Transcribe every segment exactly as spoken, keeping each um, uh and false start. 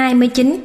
hai mươi chín.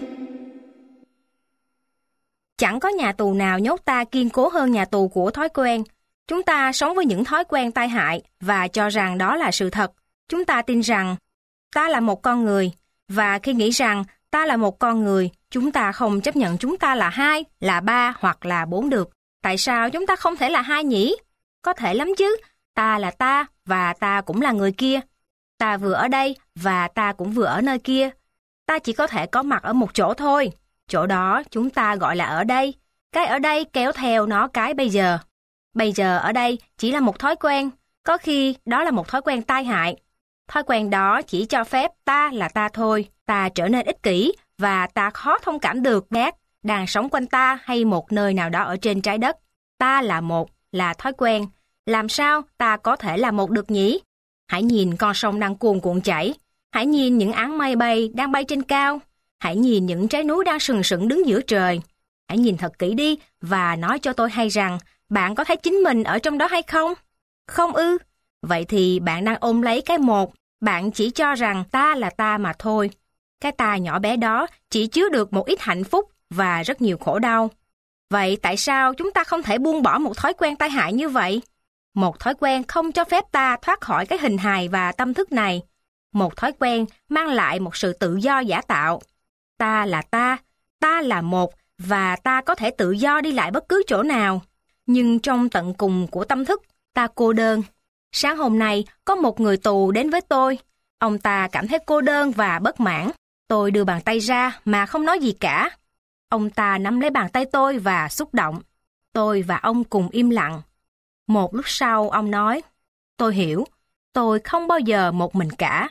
Chẳng có nhà tù nào nhốt ta kiên cố hơn nhà tù của thói quen. Chúng ta sống với những thói quen tai hại và cho rằng đó là sự thật. Chúng ta tin rằng ta là một con người, và khi nghĩ rằng ta là một con người, chúng ta không chấp nhận chúng ta là hai, là ba hoặc là bốn được. Tại sao chúng ta không thể là hai nhỉ? Có thể lắm chứ. Ta là ta và ta cũng là người kia. Ta vừa ở đây và ta cũng vừa ở nơi kia. Ta chỉ có thể có mặt ở một chỗ thôi. Chỗ đó chúng ta gọi là ở đây. Cái ở đây kéo theo nó cái bây giờ. Bây giờ ở đây chỉ là một thói quen. Có khi đó là một thói quen tai hại. Thói quen đó chỉ cho phép ta là ta thôi. Ta trở nên ích kỷ và ta khó thông cảm được khác đang sống quanh ta hay một nơi nào đó ở trên trái đất. Ta là một, là thói quen. Làm sao ta có thể là một được nhỉ? Hãy nhìn con sông đang cuồn cuộn chảy. Hãy nhìn những áng mây bay đang bay trên cao. Hãy nhìn những trái núi đang sừng sững đứng giữa trời. Hãy nhìn thật kỹ đi và nói cho tôi hay rằng bạn có thấy chính mình ở trong đó hay không? Không ư? Vậy thì bạn đang ôm lấy cái một. Bạn chỉ cho rằng ta là ta mà thôi. Cái ta nhỏ bé đó chỉ chứa được một ít hạnh phúc và rất nhiều khổ đau. Vậy tại sao chúng ta không thể buông bỏ một thói quen tai hại như vậy? Một thói quen không cho phép ta thoát khỏi cái hình hài và tâm thức này. Một thói quen mang lại một sự tự do giả tạo. Ta là ta, ta là một và ta có thể tự do đi lại bất cứ chỗ nào. Nhưng trong tận cùng của tâm thức, ta cô đơn. Sáng hôm nay, có một người tù đến với tôi. Ông ta cảm thấy cô đơn và bất mãn. Tôi đưa bàn tay ra mà không nói gì cả. Ông ta nắm lấy bàn tay tôi và xúc động. Tôi và ông cùng im lặng. Một lúc sau, ông nói, tôi hiểu, tôi không bao giờ một mình cả.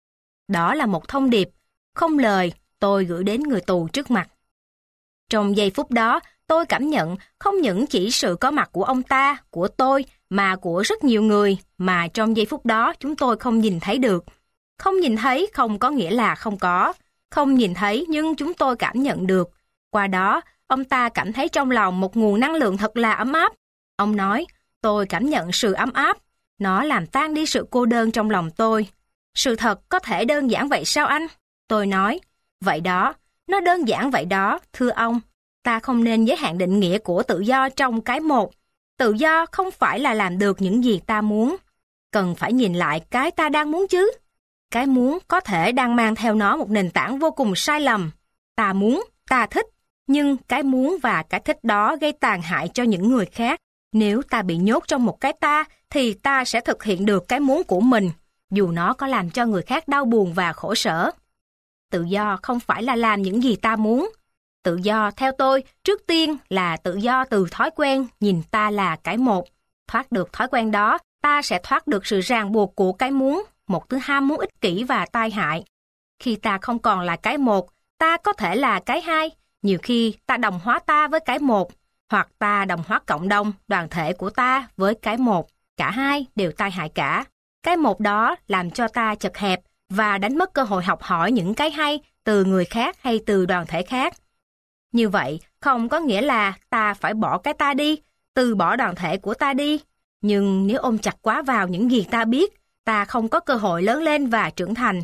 Đó là một thông điệp, không lời, tôi gửi đến người tù trước mặt. Trong giây phút đó, tôi cảm nhận không những chỉ sự có mặt của ông ta, của tôi, mà của rất nhiều người, mà trong giây phút đó chúng tôi không nhìn thấy được. Không nhìn thấy không có nghĩa là không có. Không nhìn thấy nhưng chúng tôi cảm nhận được. Qua đó, ông ta cảm thấy trong lòng một nguồn năng lượng thật là ấm áp. Ông nói, tôi cảm nhận sự ấm áp. Nó làm tan đi sự cô đơn trong lòng tôi. Sự thật có thể đơn giản vậy sao anh? Tôi nói, vậy đó, nó đơn giản vậy đó, thưa ông. Ta không nên giới hạn định nghĩa của tự do trong cái một. Tự do không phải là làm được những gì ta muốn. Cần phải nhìn lại cái ta đang muốn chứ. Cái muốn có thể đang mang theo nó một nền tảng vô cùng sai lầm. Ta muốn, ta thích, nhưng cái muốn và cái thích đó gây tàn hại cho những người khác. Nếu ta bị nhốt trong một cái ta, thì ta sẽ thực hiện được cái muốn của mình, dù nó có làm cho người khác đau buồn và khổ sở. Tự do không phải là làm những gì ta muốn. Tự do, theo tôi, trước tiên là tự do từ thói quen nhìn ta là cái một. Thoát được thói quen đó, ta sẽ thoát được sự ràng buộc của cái muốn, một thứ ham muốn ích kỷ và tai hại. Khi ta không còn là cái một, ta có thể là cái hai. Nhiều khi ta đồng hóa ta với cái một, hoặc ta đồng hóa cộng đồng, đoàn thể của ta với cái một. Cả hai đều tai hại cả. Cái một đó làm cho ta chật hẹp và đánh mất cơ hội học hỏi những cái hay từ người khác hay từ đoàn thể khác. Như vậy không có nghĩa là ta phải bỏ cái ta đi, từ bỏ đoàn thể của ta đi. Nhưng nếu ôm chặt quá vào những gì ta biết, ta không có cơ hội lớn lên và trưởng thành.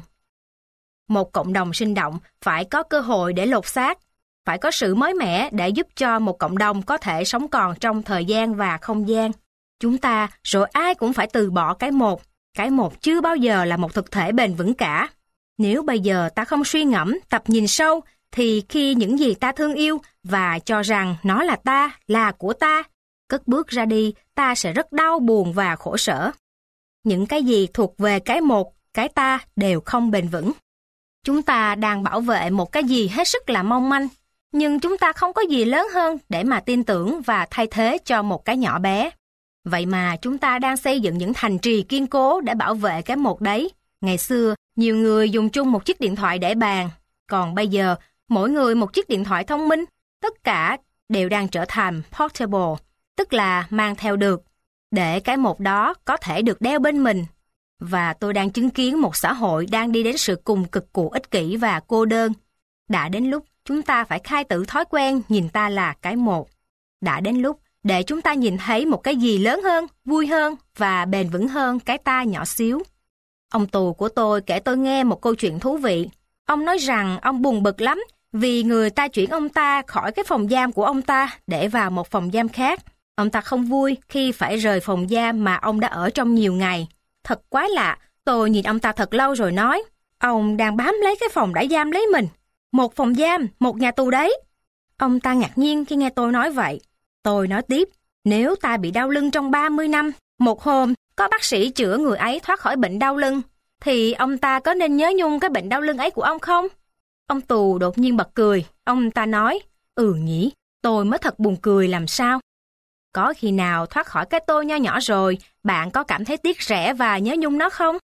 Một cộng đồng sinh động phải có cơ hội để lột xác, phải có sự mới mẻ để giúp cho một cộng đồng có thể sống còn trong thời gian và không gian. Chúng ta rồi ai cũng phải từ bỏ cái một. Cái một chưa bao giờ là một thực thể bền vững cả. Nếu bây giờ ta không suy ngẫm, tập nhìn sâu, thì khi những gì ta thương yêu và cho rằng nó là ta, là của ta, cất bước ra đi, ta sẽ rất đau buồn và khổ sở. Những cái gì thuộc về cái một, cái ta đều không bền vững. Chúng ta đang bảo vệ một cái gì hết sức là mong manh, nhưng chúng ta không có gì lớn hơn để mà tin tưởng và thay thế cho một cái nhỏ bé. Vậy mà chúng ta đang xây dựng những thành trì kiên cố để bảo vệ cái một đấy. Ngày xưa, nhiều người dùng chung một chiếc điện thoại để bàn. Còn bây giờ, mỗi người một chiếc điện thoại thông minh. Tất cả đều đang trở thành portable, tức là mang theo được, để cái một đó có thể được đeo bên mình. Và tôi đang chứng kiến một xã hội đang đi đến sự cùng cực cụ ích kỷ và cô đơn. Đã đến lúc chúng ta phải khai tử thói quen nhìn ta là cái một. Đã đến lúc để chúng ta nhìn thấy một cái gì lớn hơn, vui hơn và bền vững hơn cái ta nhỏ xíu. Ông tù của tôi kể tôi nghe một câu chuyện thú vị. Ông nói rằng ông buồn bực lắm vì người ta chuyển ông ta khỏi cái phòng giam của ông ta để vào một phòng giam khác. Ông ta không vui khi phải rời phòng giam mà ông đã ở trong nhiều ngày. Thật quái lạ, tôi nhìn ông ta thật lâu rồi nói, ông đang bám lấy cái phòng đã giam lấy mình. Một phòng giam, một nhà tù đấy. Ông ta ngạc nhiên khi nghe tôi nói vậy. Tôi nói tiếp, nếu ta bị đau lưng trong ba mươi năm, một hôm có bác sĩ chữa người ấy thoát khỏi bệnh đau lưng, thì ông ta có nên nhớ nhung cái bệnh đau lưng ấy của ông không? Ông tù đột nhiên bật cười. Ông ta nói, ừ nhỉ, tôi mới thật buồn cười làm sao. Có khi nào thoát khỏi cái tôi nho nhỏ rồi, bạn có cảm thấy tiếc rẻ và nhớ nhung nó không?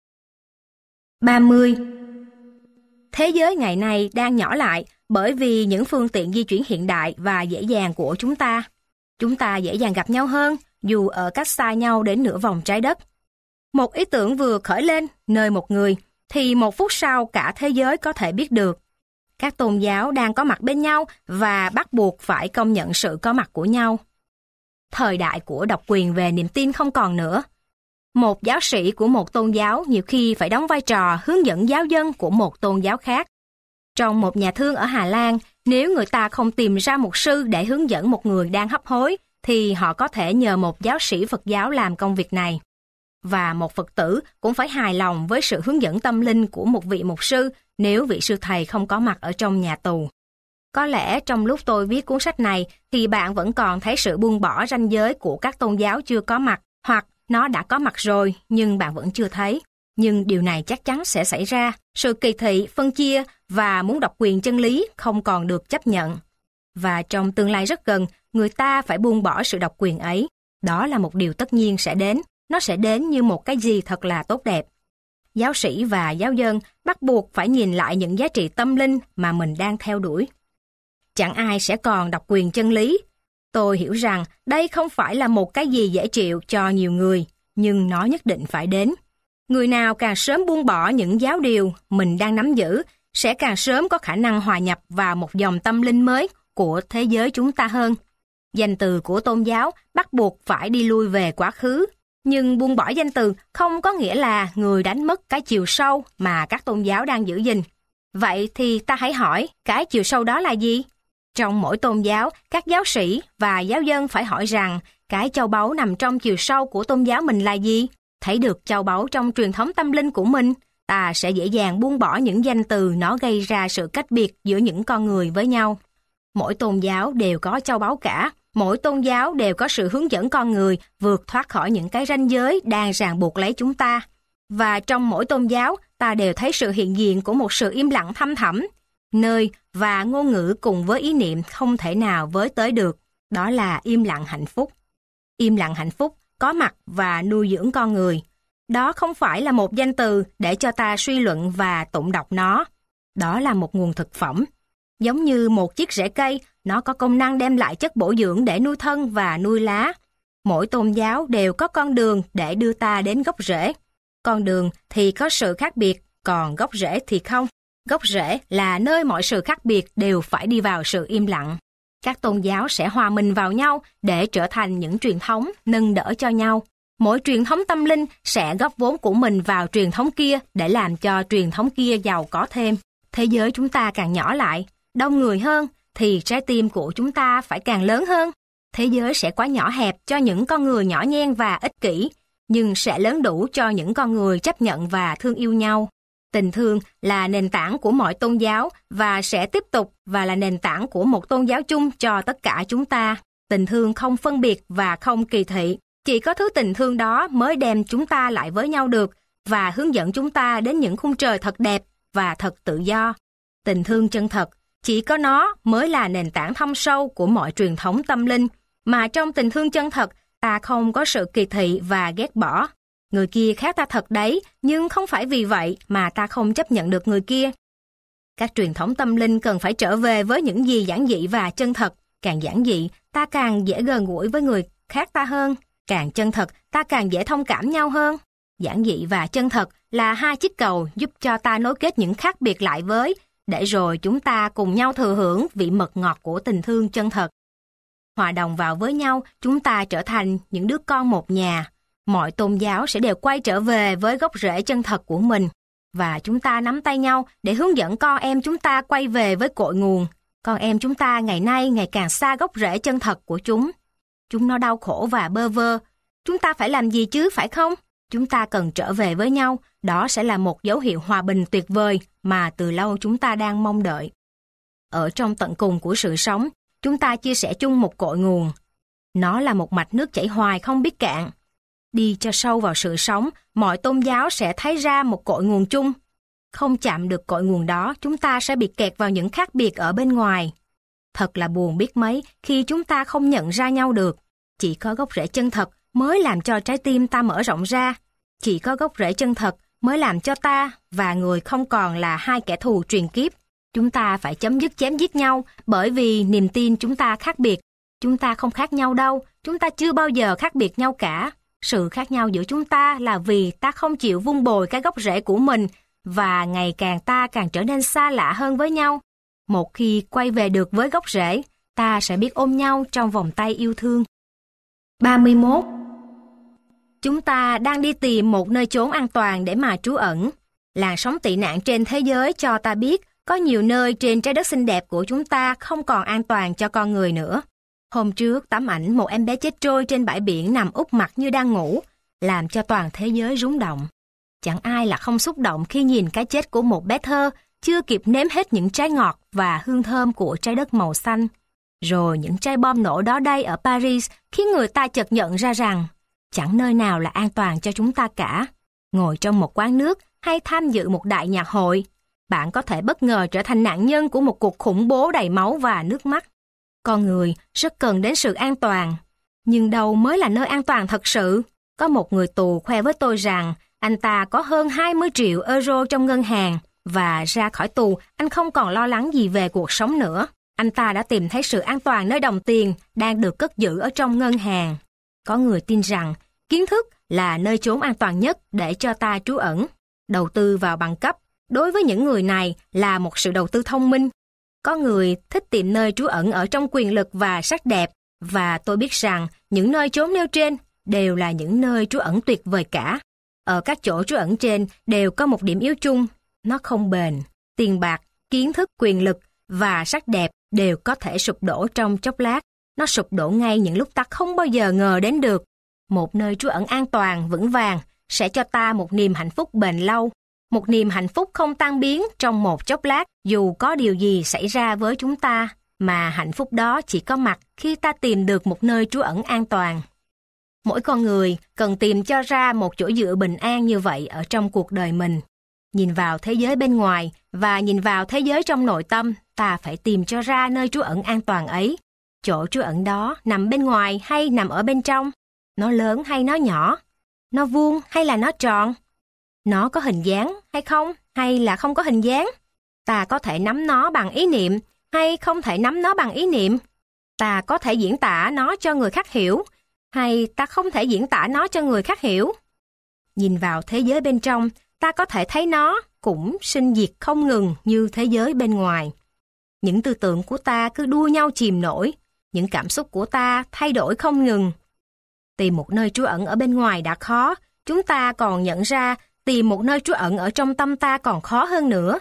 ba mươi. Thế giới ngày nay đang nhỏ lại bởi vì những phương tiện di chuyển hiện đại và dễ dàng của chúng ta. Chúng ta dễ dàng gặp nhau hơn, dù ở cách xa nhau đến nửa vòng trái đất. Một ý tưởng vừa khởi lên nơi một người, thì một phút sau cả thế giới có thể biết được. Các tôn giáo đang có mặt bên nhau và bắt buộc phải công nhận sự có mặt của nhau. Thời đại của độc quyền về niềm tin không còn nữa. Một giáo sĩ của một tôn giáo nhiều khi phải đóng vai trò hướng dẫn giáo dân của một tôn giáo khác. Trong một nhà thương ở Hà Lan, nếu người ta không tìm ra một sư để hướng dẫn một người đang hấp hối, thì họ có thể nhờ một giáo sĩ Phật giáo làm công việc này. Và một Phật tử cũng phải hài lòng với sự hướng dẫn tâm linh của một vị mục sư nếu vị sư thầy không có mặt ở trong nhà tù. Có lẽ trong lúc tôi viết cuốn sách này thì bạn vẫn còn thấy sự buông bỏ ranh giới của các tôn giáo chưa có mặt, hoặc nó đã có mặt rồi nhưng bạn vẫn chưa thấy. Nhưng điều này chắc chắn sẽ xảy ra. Sự kỳ thị, phân chia và muốn độc quyền chân lý không còn được chấp nhận. Và trong tương lai rất gần, người ta phải buông bỏ sự độc quyền ấy. Đó là một điều tất nhiên sẽ đến. Nó sẽ đến như một cái gì thật là tốt đẹp. Giáo sĩ và giáo dân bắt buộc phải nhìn lại những giá trị tâm linh mà mình đang theo đuổi. Chẳng ai sẽ còn độc quyền chân lý. Tôi hiểu rằng đây không phải là một cái gì dễ chịu cho nhiều người, nhưng nó nhất định phải đến. Người nào càng sớm buông bỏ những giáo điều mình đang nắm giữ, sẽ càng sớm có khả năng hòa nhập vào một dòng tâm linh mới của thế giới chúng ta hơn. Danh từ của tôn giáo bắt buộc phải đi lui về quá khứ, nhưng buông bỏ danh từ không có nghĩa là người đánh mất cái chiều sâu mà các tôn giáo đang giữ gìn. Vậy thì ta hãy hỏi, cái chiều sâu đó là gì? Trong mỗi tôn giáo, các giáo sĩ và giáo dân phải hỏi rằng cái châu báu nằm trong chiều sâu của tôn giáo mình là gì? Thấy được châu báu trong truyền thống tâm linh của mình, ta sẽ dễ dàng buông bỏ những danh từ nó gây ra sự cách biệt giữa những con người với nhau. Mỗi tôn giáo đều có châu báu cả, mỗi tôn giáo đều có sự hướng dẫn con người vượt thoát khỏi những cái ranh giới đang ràng buộc lấy chúng ta. Và trong mỗi tôn giáo, ta đều thấy sự hiện diện của một sự im lặng thăm thẳm, nơi và ngôn ngữ cùng với ý niệm không thể nào với tới được. Đó là im lặng hạnh phúc. Im lặng hạnh phúc có mặt và nuôi dưỡng con người. Đó không phải là một danh từ để cho ta suy luận và tụng đọc nó. Đó là một nguồn thực phẩm. Giống như một chiếc rễ cây, nó có công năng đem lại chất bổ dưỡng để nuôi thân và nuôi lá. Mỗi tôn giáo đều có con đường để đưa ta đến gốc rễ. Con đường thì có sự khác biệt, còn gốc rễ thì không. Gốc rễ là nơi mọi sự khác biệt đều phải đi vào sự im lặng. Các tôn giáo sẽ hòa mình vào nhau để trở thành những truyền thống nâng đỡ cho nhau. Mỗi truyền thống tâm linh sẽ góp vốn của mình vào truyền thống kia để làm cho truyền thống kia giàu có thêm. Thế giới chúng ta càng nhỏ lại, đông người hơn, thì trái tim của chúng ta phải càng lớn hơn. Thế giới sẽ quá nhỏ hẹp cho những con người nhỏ nhen và ích kỷ, nhưng sẽ lớn đủ cho những con người chấp nhận và thương yêu nhau. Tình thương là nền tảng của mọi tôn giáo và sẽ tiếp tục và là nền tảng của một tôn giáo chung cho tất cả chúng ta. Tình thương không phân biệt và không kỳ thị. Chỉ có thứ tình thương đó mới đem chúng ta lại với nhau được và hướng dẫn chúng ta đến những khung trời thật đẹp và thật tự do. Tình thương chân thật, chỉ có nó mới là nền tảng thâm sâu của mọi truyền thống tâm linh, mà trong tình thương chân thật, ta không có sự kỳ thị và ghét bỏ. Người kia khác ta thật đấy, nhưng không phải vì vậy mà ta không chấp nhận được người kia. Các truyền thống tâm linh cần phải trở về với những gì giản dị và chân thật. Càng giản dị, ta càng dễ gần gũi với người khác ta hơn. Càng chân thật, ta càng dễ thông cảm nhau hơn. Giản dị và chân thật là hai chiếc cầu giúp cho ta nối kết những khác biệt lại với, để rồi chúng ta cùng nhau thừa hưởng vị mật ngọt của tình thương chân thật. Hòa đồng vào với nhau, chúng ta trở thành những đứa con một nhà. Mọi tôn giáo sẽ đều quay trở về với gốc rễ chân thật của mình. và chúng ta nắm tay nhau để hướng dẫn con em chúng ta quay về với cội nguồn. Con em chúng ta ngày nay ngày càng xa gốc rễ chân thật của chúng. Chúng nó đau khổ và bơ vơ. Chúng ta phải làm gì chứ, phải không? Chúng ta cần trở về với nhau. Đó sẽ là một dấu hiệu hòa bình tuyệt vời mà từ lâu chúng ta đang mong đợi. Ở trong tận cùng của sự sống, chúng ta chia sẻ chung một cội nguồn. Nó là một mạch nước chảy hoài không biết cạn. Đi cho sâu vào sự sống, mọi tôn giáo sẽ thấy ra một cội nguồn chung. Không chạm được cội nguồn đó, chúng ta sẽ bị kẹt vào những khác biệt ở bên ngoài. Thật là buồn biết mấy khi chúng ta không nhận ra nhau được. Chỉ có gốc rễ chân thật mới làm cho trái tim ta mở rộng ra. Chỉ có gốc rễ chân thật mới làm cho ta và người không còn là hai kẻ thù truyền kiếp. Chúng ta phải chấm dứt chém giết nhau bởi vì niềm tin chúng ta khác biệt. Chúng ta không khác nhau đâu, chúng ta chưa bao giờ khác biệt nhau cả. Sự khác nhau giữa chúng ta là vì ta không chịu vun bồi cái gốc rễ của mình và ngày càng ta càng trở nên xa lạ hơn với nhau. Một khi quay về được với gốc rễ, ta sẽ biết ôm nhau trong vòng tay yêu thương. ba mươi mốt. Chúng ta đang đi tìm một nơi chốn an toàn để mà trú ẩn. Làn sóng tị nạn trên thế giới cho ta biết có nhiều nơi trên trái đất xinh đẹp của chúng ta không còn an toàn cho con người nữa. Hôm trước, tấm ảnh một em bé chết trôi trên bãi biển nằm úp mặt như đang ngủ, làm cho toàn thế giới rúng động. Chẳng ai là không xúc động khi nhìn cái chết của một bé thơ chưa kịp nếm hết những trái ngọt và hương thơm của trái đất màu xanh. Rồi những trái bom nổ đó đây ở Paris khiến người ta chợt nhận ra rằng chẳng nơi nào là an toàn cho chúng ta cả. Ngồi trong một quán nước hay tham dự một đại nhạc hội, bạn có thể bất ngờ trở thành nạn nhân của một cuộc khủng bố đầy máu và nước mắt. Con người rất cần đến sự an toàn. Nhưng đâu mới là nơi an toàn thật sự? Có một người tù khoe với tôi rằng anh ta có hơn hai mươi triệu euro trong ngân hàng và ra khỏi tù anh không còn lo lắng gì về cuộc sống nữa. Anh ta đã tìm thấy sự an toàn nơi đồng tiền đang được cất giữ ở trong ngân hàng. Có người tin rằng kiến thức là nơi chốn an toàn nhất để cho ta trú ẩn. Đầu tư vào bằng cấp đối với những người này là một sự đầu tư thông minh. Có người thích tìm nơi trú ẩn ở trong quyền lực và sắc đẹp, và tôi biết rằng những nơi chốn nêu trên đều là những nơi trú ẩn tuyệt vời cả. Ở các chỗ trú ẩn trên đều có một điểm yếu chung, nó không bền. Tiền bạc, kiến thức, quyền lực và sắc đẹp đều có thể sụp đổ trong chốc lát. Nó sụp đổ ngay những lúc ta không bao giờ ngờ đến được. Một nơi trú ẩn an toàn, vững vàng sẽ cho ta một niềm hạnh phúc bền lâu. Một niềm hạnh phúc không tan biến trong một chốc lát dù có điều gì xảy ra với chúng ta, mà hạnh phúc đó chỉ có mặt khi ta tìm được một nơi trú ẩn an toàn. Mỗi con người cần tìm cho ra một chỗ dựa bình an như vậy ở trong cuộc đời mình. Nhìn vào thế giới bên ngoài và nhìn vào thế giới trong nội tâm, ta phải tìm cho ra nơi trú ẩn an toàn ấy. Chỗ trú ẩn đó nằm bên ngoài hay nằm ở bên trong? Nó lớn hay nó nhỏ? Nó vuông hay là nó tròn? Nó có hình dáng hay không, hay là không có hình dáng? Ta có thể nắm nó bằng ý niệm hay không thể nắm nó bằng ý niệm? Ta có thể diễn tả nó cho người khác hiểu hay ta không thể diễn tả nó cho người khác hiểu? Nhìn vào thế giới bên trong, ta có thể thấy nó cũng sinh diệt không ngừng như thế giới bên ngoài. Những tư tưởng của ta cứ đua nhau chìm nổi, những cảm xúc của ta thay đổi không ngừng. Tìm một nơi trú ẩn ở bên ngoài đã khó, chúng ta còn nhận ra tìm một nơi trú ẩn ở trong tâm ta còn khó hơn nữa.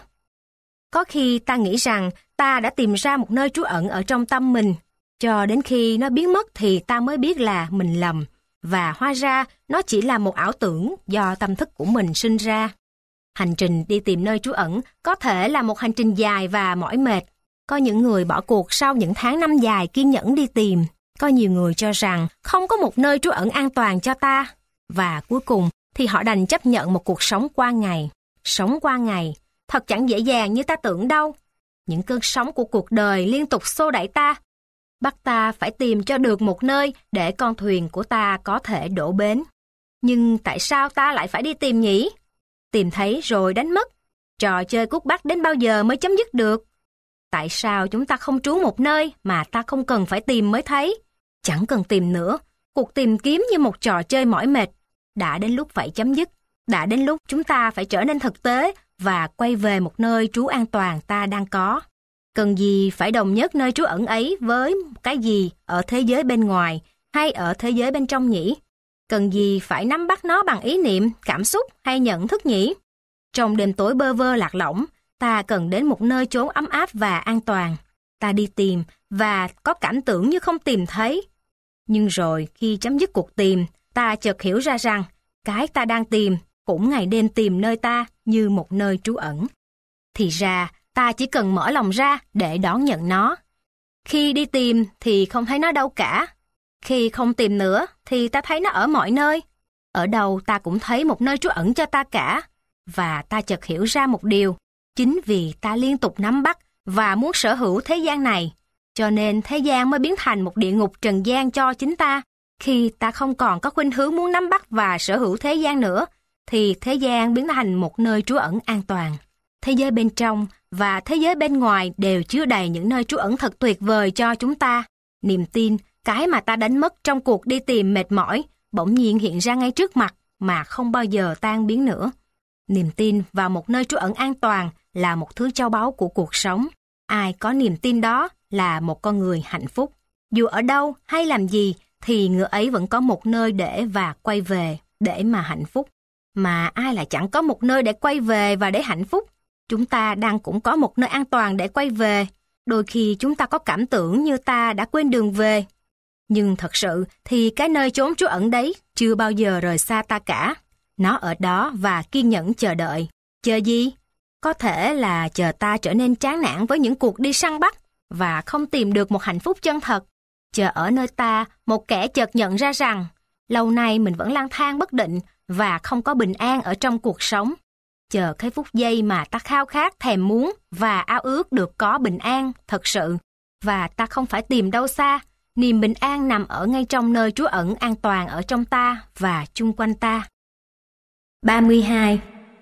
Có khi ta nghĩ rằng ta đã tìm ra một nơi trú ẩn ở trong tâm mình, cho đến khi nó biến mất thì ta mới biết là mình lầm, và hóa ra nó chỉ là một ảo tưởng do tâm thức của mình sinh ra. Hành trình đi tìm nơi trú ẩn có thể là một hành trình dài và mỏi mệt. Có những người bỏ cuộc sau những tháng năm dài kiên nhẫn đi tìm. Có nhiều người cho rằng không có một nơi trú ẩn an toàn cho ta. Và cuối cùng thì họ đành chấp nhận một cuộc sống qua ngày. Sống qua ngày, thật chẳng dễ dàng như ta tưởng đâu. Những cơn sóng của cuộc đời liên tục xô đẩy ta, bắt ta phải tìm cho được một nơi để con thuyền của ta có thể đổ bến. Nhưng tại sao ta lại phải đi tìm nhỉ? Tìm thấy rồi đánh mất. Trò chơi cút bắt đến bao giờ mới chấm dứt được? Tại sao chúng ta không trú một nơi mà ta không cần phải tìm mới thấy? Chẳng cần tìm nữa, cuộc tìm kiếm như một trò chơi mỏi mệt. Đã đến lúc phải chấm dứt, đã đến lúc chúng ta phải trở nên thực tế và quay về một nơi trú an toàn ta đang có. Cần gì phải đồng nhất nơi trú ẩn ấy với cái gì ở thế giới bên ngoài hay ở thế giới bên trong nhỉ? Cần gì phải nắm bắt nó bằng ý niệm, cảm xúc hay nhận thức nhỉ? Trong đêm tối bơ vơ lạc lõng, ta cần đến một nơi chốn ấm áp và an toàn. Ta đi tìm và có cảm tưởng như không tìm thấy. Nhưng rồi khi chấm dứt cuộc tìm, ta chợt hiểu ra rằng cái ta đang tìm cũng ngày đêm tìm nơi ta như một nơi trú ẩn. Thì ra, ta chỉ cần mở lòng ra để đón nhận nó. Khi đi tìm thì không thấy nó đâu cả. Khi không tìm nữa thì ta thấy nó ở mọi nơi. Ở đâu ta cũng thấy một nơi trú ẩn cho ta cả. Và ta chợt hiểu ra một điều. Chính vì ta liên tục nắm bắt và muốn sở hữu thế gian này, cho nên thế gian mới biến thành một địa ngục trần gian cho chính ta. Khi ta không còn có khuynh hướng muốn nắm bắt và sở hữu thế gian nữa, thì thế gian biến thành một nơi trú ẩn an toàn. Thế giới bên trong và thế giới bên ngoài đều chứa đầy những nơi trú ẩn thật tuyệt vời cho chúng ta. Niềm tin, cái mà ta đánh mất trong cuộc đi tìm mệt mỏi, bỗng nhiên hiện ra ngay trước mặt mà không bao giờ tan biến nữa. Niềm tin vào một nơi trú ẩn an toàn là một thứ châu báu của cuộc sống. Ai có niềm tin đó là một con người hạnh phúc. Dù ở đâu hay làm gì thì người ấy vẫn có một nơi để và quay về để mà hạnh phúc. Mà ai lại chẳng có một nơi để quay về và để hạnh phúc? Chúng ta đang cũng có một nơi an toàn để quay về. Đôi khi chúng ta có cảm tưởng như ta đã quên đường về. Nhưng thật sự thì cái nơi chốn trú ẩn đấy chưa bao giờ rời xa ta cả. Nó ở đó và kiên nhẫn chờ đợi. Chờ gì? Có thể là chờ ta trở nên chán nản với những cuộc đi săn bắt và không tìm được một hạnh phúc chân thật. Chờ ở nơi ta một kẻ chợt nhận ra rằng lâu nay mình vẫn lang thang bất định và không có bình an ở trong cuộc sống. Chờ cái phút giây mà ta khao khát, thèm muốn và ao ước được có bình an thật sự. Và ta không phải tìm đâu xa. Niềm bình an nằm ở ngay trong nơi trú ẩn an toàn ở trong ta và chung quanh ta. ba mươi hai.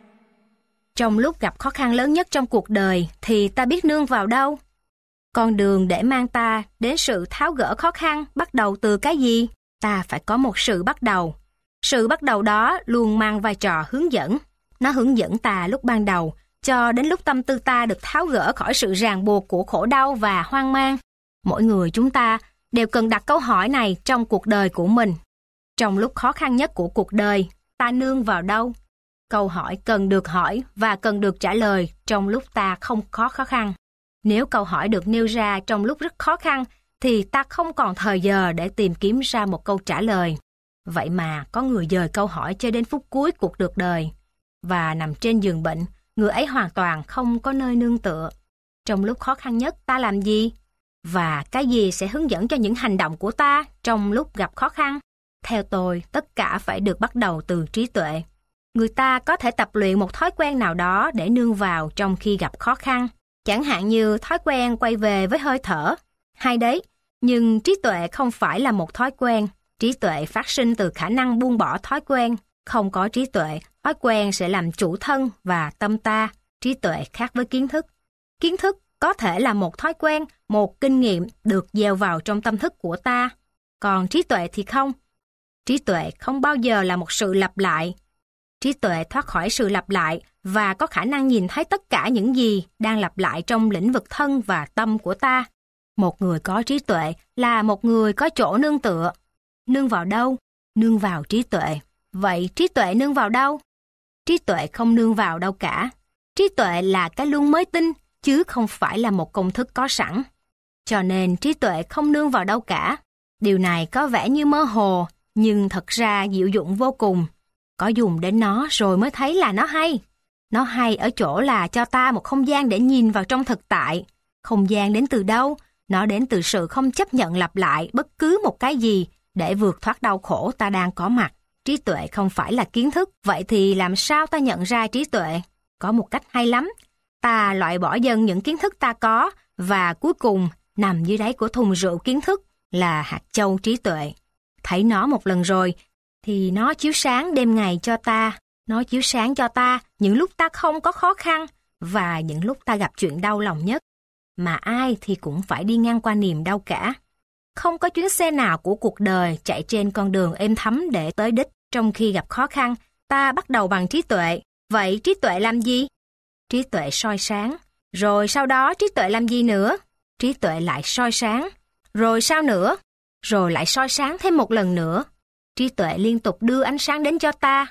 Trong lúc gặp khó khăn lớn nhất trong cuộc đời thì ta biết nương vào đâu? Con đường để mang ta đến sự tháo gỡ khó khăn bắt đầu từ cái gì? Ta phải có một sự bắt đầu. Sự bắt đầu đó luôn mang vai trò hướng dẫn. Nó hướng dẫn ta lúc ban đầu cho đến lúc tâm tư ta được tháo gỡ khỏi sự ràng buộc của khổ đau và hoang mang. Mỗi người chúng ta đều cần đặt câu hỏi này trong cuộc đời của mình. Trong lúc khó khăn nhất của cuộc đời, ta nương vào đâu? Câu hỏi cần được hỏi và cần được trả lời trong lúc ta không có khó khăn. Nếu câu hỏi được nêu ra trong lúc rất khó khăn, thì ta không còn thời giờ để tìm kiếm ra một câu trả lời. Vậy mà có người dời câu hỏi cho đến phút cuối cuộc được đời. Và nằm trên giường bệnh, người ấy hoàn toàn không có nơi nương tựa. Trong lúc khó khăn nhất ta làm gì? Và cái gì sẽ hướng dẫn cho những hành động của ta trong lúc gặp khó khăn? Theo tôi, tất cả phải được bắt đầu từ trí tuệ. Người ta có thể tập luyện một thói quen nào đó để nương vào trong khi gặp khó khăn. Chẳng hạn như thói quen quay về với hơi thở. Hay đấy, nhưng trí tuệ không phải là một thói quen. Trí tuệ phát sinh từ khả năng buông bỏ thói quen. Không có trí tuệ, thói quen sẽ làm chủ thân và tâm ta. Trí tuệ khác với kiến thức. Kiến thức có thể là một thói quen, một kinh nghiệm được gieo vào trong tâm thức của ta. Còn trí tuệ thì không. Trí tuệ không bao giờ là một sự lặp lại. Trí tuệ thoát khỏi sự lặp lại và có khả năng nhìn thấy tất cả những gì đang lặp lại trong lĩnh vực thân và tâm của ta. Một người có trí tuệ là một người có chỗ nương tựa. Nương vào đâu? Nương vào trí tuệ. Vậy trí tuệ nương vào đâu? Trí tuệ không nương vào đâu cả. Trí tuệ là cái luôn mới tin, chứ không phải là một công thức có sẵn. Cho nên trí tuệ không nương vào đâu cả. Điều này có vẻ như mơ hồ, nhưng thật ra diệu dụng vô cùng. Có dùng đến nó rồi mới thấy là nó hay. Nó hay ở chỗ là cho ta một không gian để nhìn vào trong thực tại. Không gian đến từ đâu? Nó đến từ sự không chấp nhận lặp lại bất cứ một cái gì để vượt thoát đau khổ ta đang có mặt. Trí tuệ không phải là kiến thức. Vậy thì làm sao ta nhận ra trí tuệ? Có một cách hay lắm. Ta loại bỏ dần những kiến thức ta có và cuối cùng nằm dưới đáy của thùng rượu kiến thức là hạt châu trí tuệ. Thấy nó một lần rồi thì nó chiếu sáng đêm ngày cho ta. Nó chiếu sáng cho ta những lúc ta không có khó khăn và những lúc ta gặp chuyện đau lòng nhất. Mà ai thì cũng phải đi ngang qua niềm đau cả. Không có chuyến xe nào của cuộc đời chạy trên con đường êm thấm để tới đích. Trong khi gặp khó khăn, ta bắt đầu bằng trí tuệ. Vậy trí tuệ làm gì? Trí tuệ soi sáng. Rồi sau đó trí tuệ làm gì nữa? Trí tuệ lại soi sáng. Rồi sao nữa? Rồi lại soi sáng thêm một lần nữa. Trí tuệ liên tục đưa ánh sáng đến cho ta.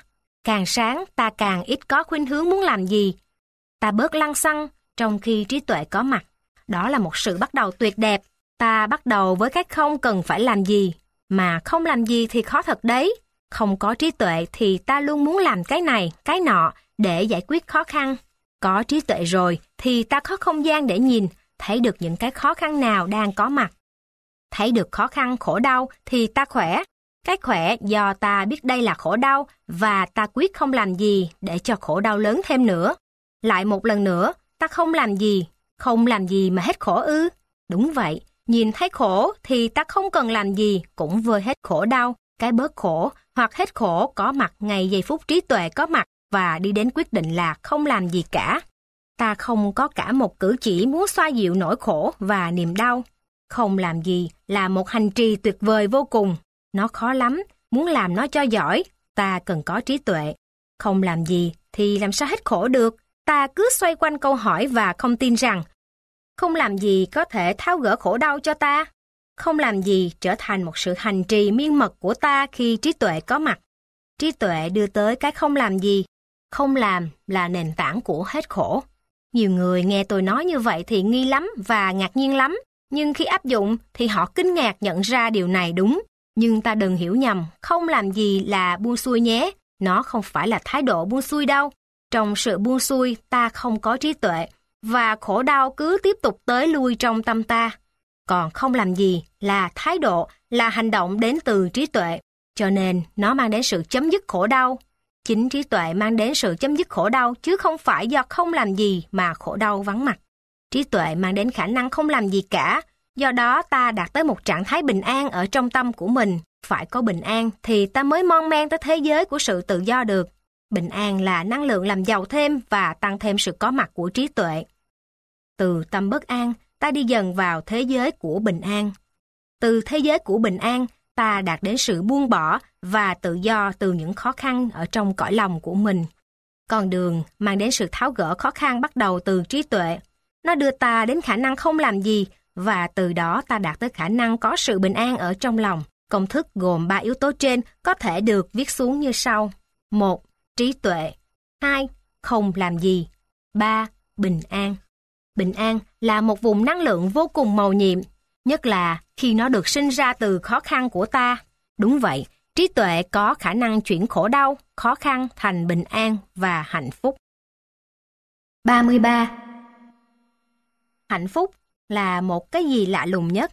Càng sáng, ta càng ít có khuynh hướng muốn làm gì. Ta bớt lăng xăng, trong khi trí tuệ có mặt. Đó là một sự bắt đầu tuyệt đẹp. Ta bắt đầu với cái không cần phải làm gì. Mà không làm gì thì khó thật đấy. Không có trí tuệ thì ta luôn muốn làm cái này, cái nọ để giải quyết khó khăn. Có trí tuệ rồi thì ta có không gian để nhìn, thấy được những cái khó khăn nào đang có mặt. Thấy được khó khăn, khổ đau thì ta khỏe. Cái khỏe do ta biết đây là khổ đau và ta quyết không làm gì để cho khổ đau lớn thêm nữa. Lại một lần nữa, ta không làm gì, không làm gì mà hết khổ ư? Đúng vậy, nhìn thấy khổ thì ta không cần làm gì cũng vơi hết khổ đau. Cái bớt khổ hoặc hết khổ có mặt ngay giây phút trí tuệ có mặt và đi đến quyết định là không làm gì cả. Ta không có cả một cử chỉ muốn xoa dịu nỗi khổ và niềm đau. Không làm gì là một hành trì tuyệt vời vô cùng. Nó khó lắm, muốn làm nó cho giỏi, ta cần có trí tuệ. Không làm gì thì làm sao hết khổ được. Ta cứ xoay quanh câu hỏi và không tin rằng không làm gì có thể tháo gỡ khổ đau cho ta. Không làm gì trở thành một sự hành trì miên mật của ta khi trí tuệ có mặt. Trí tuệ đưa tới cái không làm gì. Không làm là nền tảng của hết khổ. Nhiều người nghe tôi nói như vậy thì nghi lắm và ngạc nhiên lắm. Nhưng khi áp dụng thì họ kinh ngạc nhận ra điều này đúng. Nhưng ta đừng hiểu nhầm, không làm gì là buông xuôi nhé. Nó không phải là thái độ buông xuôi đâu. Trong sự buông xuôi, ta không có trí tuệ, và khổ đau cứ tiếp tục tới lui trong tâm ta. Còn không làm gì là thái độ, là hành động đến từ trí tuệ. Cho nên, nó mang đến sự chấm dứt khổ đau. Chính trí tuệ mang đến sự chấm dứt khổ đau, chứ không phải do không làm gì mà khổ đau vắng mặt. Trí tuệ mang đến khả năng không làm gì cả. Do đó ta đạt tới một trạng thái bình an ở trong tâm của mình. Phải có bình an thì ta mới mon men tới thế giới của sự tự do được. Bình an là năng lượng làm giàu thêm và tăng thêm sự có mặt của trí tuệ. Từ tâm bất an, ta đi dần vào thế giới của bình an. Từ thế giới của bình an, ta đạt đến sự buông bỏ và tự do từ những khó khăn ở trong cõi lòng của mình. Con đường mang đến sự tháo gỡ khó khăn bắt đầu từ trí tuệ. Nó đưa ta đến khả năng không làm gì, và từ đó ta đạt tới khả năng có sự bình an ở trong lòng. Công thức gồm ba yếu tố trên có thể được viết xuống như sau. một. Trí tuệ. hai. Không làm gì. ba. Bình an. Bình an là một vùng năng lượng vô cùng mầu nhiệm, nhất là khi nó được sinh ra từ khó khăn của ta. Đúng vậy, trí tuệ có khả năng chuyển khổ đau, khó khăn thành bình an và hạnh phúc. ba mươi ba. Hạnh phúc là một cái gì lạ lùng nhất.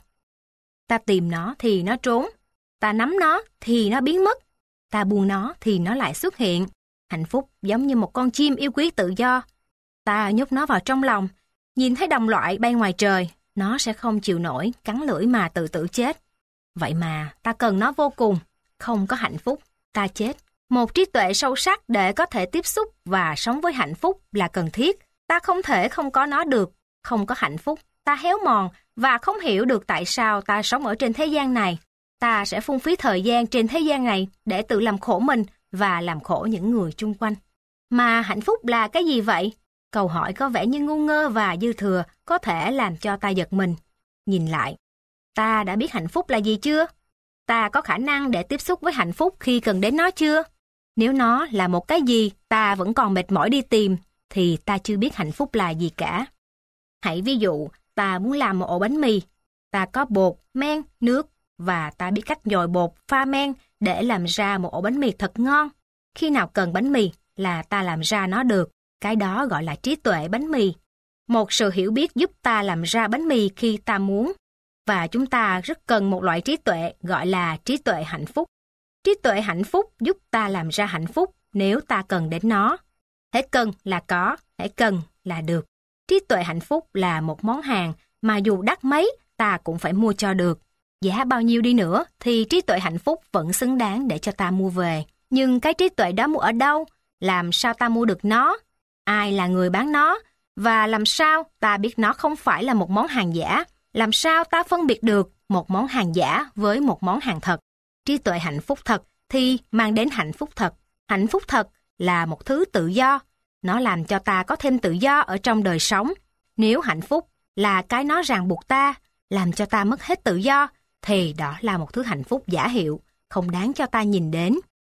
Ta tìm nó thì nó trốn. Ta nắm nó thì nó biến mất. Ta buông nó thì nó lại xuất hiện. Hạnh phúc giống như một con chim yêu quý tự do. Ta nhốt nó vào trong lòng. Nhìn thấy đồng loại bay ngoài trời, nó sẽ không chịu nổi, cắn lưỡi mà tự tử chết. Vậy mà ta cần nó vô cùng. Không có hạnh phúc, ta chết. Một trí tuệ sâu sắc để có thể tiếp xúc và sống với hạnh phúc là cần thiết. Ta không thể không có nó được. Không có hạnh phúc, ta héo mòn và không hiểu được tại sao ta sống ở trên thế gian này. Ta sẽ phung phí thời gian trên thế gian này để tự làm khổ mình và làm khổ những người chung quanh. Mà hạnh phúc là cái gì vậy? Câu hỏi có vẻ như ngu ngơ và dư thừa, có thể làm cho ta giật mình. Nhìn lại, ta đã biết hạnh phúc là gì chưa? Ta có khả năng để tiếp xúc với hạnh phúc khi cần đến nó chưa? Nếu nó là một cái gì ta vẫn còn mệt mỏi đi tìm, thì ta chưa biết hạnh phúc là gì cả. Hãy ví dụ, ta muốn làm một ổ bánh mì. Ta có bột, men, nước và ta biết cách nhồi bột, pha men để làm ra một ổ bánh mì thật ngon. Khi nào cần bánh mì là ta làm ra nó được. Cái đó gọi là trí tuệ bánh mì. Một sự hiểu biết giúp ta làm ra bánh mì khi ta muốn. Và chúng ta rất cần một loại trí tuệ gọi là trí tuệ hạnh phúc. Trí tuệ hạnh phúc giúp ta làm ra hạnh phúc nếu ta cần đến nó. Hễ cần là có, hễ cần là được. Trí tuệ hạnh phúc là một món hàng mà dù đắt mấy ta cũng phải mua cho được. Giá bao nhiêu đi nữa thì trí tuệ hạnh phúc vẫn xứng đáng để cho ta mua về. Nhưng cái trí tuệ đó mua ở đâu? Làm sao ta mua được nó? Ai là người bán nó? Và làm sao ta biết nó không phải là một món hàng giả? Làm sao ta phân biệt được một món hàng giả với một món hàng thật? Trí tuệ hạnh phúc thật thì mang đến hạnh phúc thật. Hạnh phúc thật là một thứ tự do. Nó làm cho ta có thêm tự do ở trong đời sống. Nếu hạnh phúc là cái nó ràng buộc ta, làm cho ta mất hết tự do, thì đó là một thứ hạnh phúc giả hiệu, không đáng cho ta nhìn đến.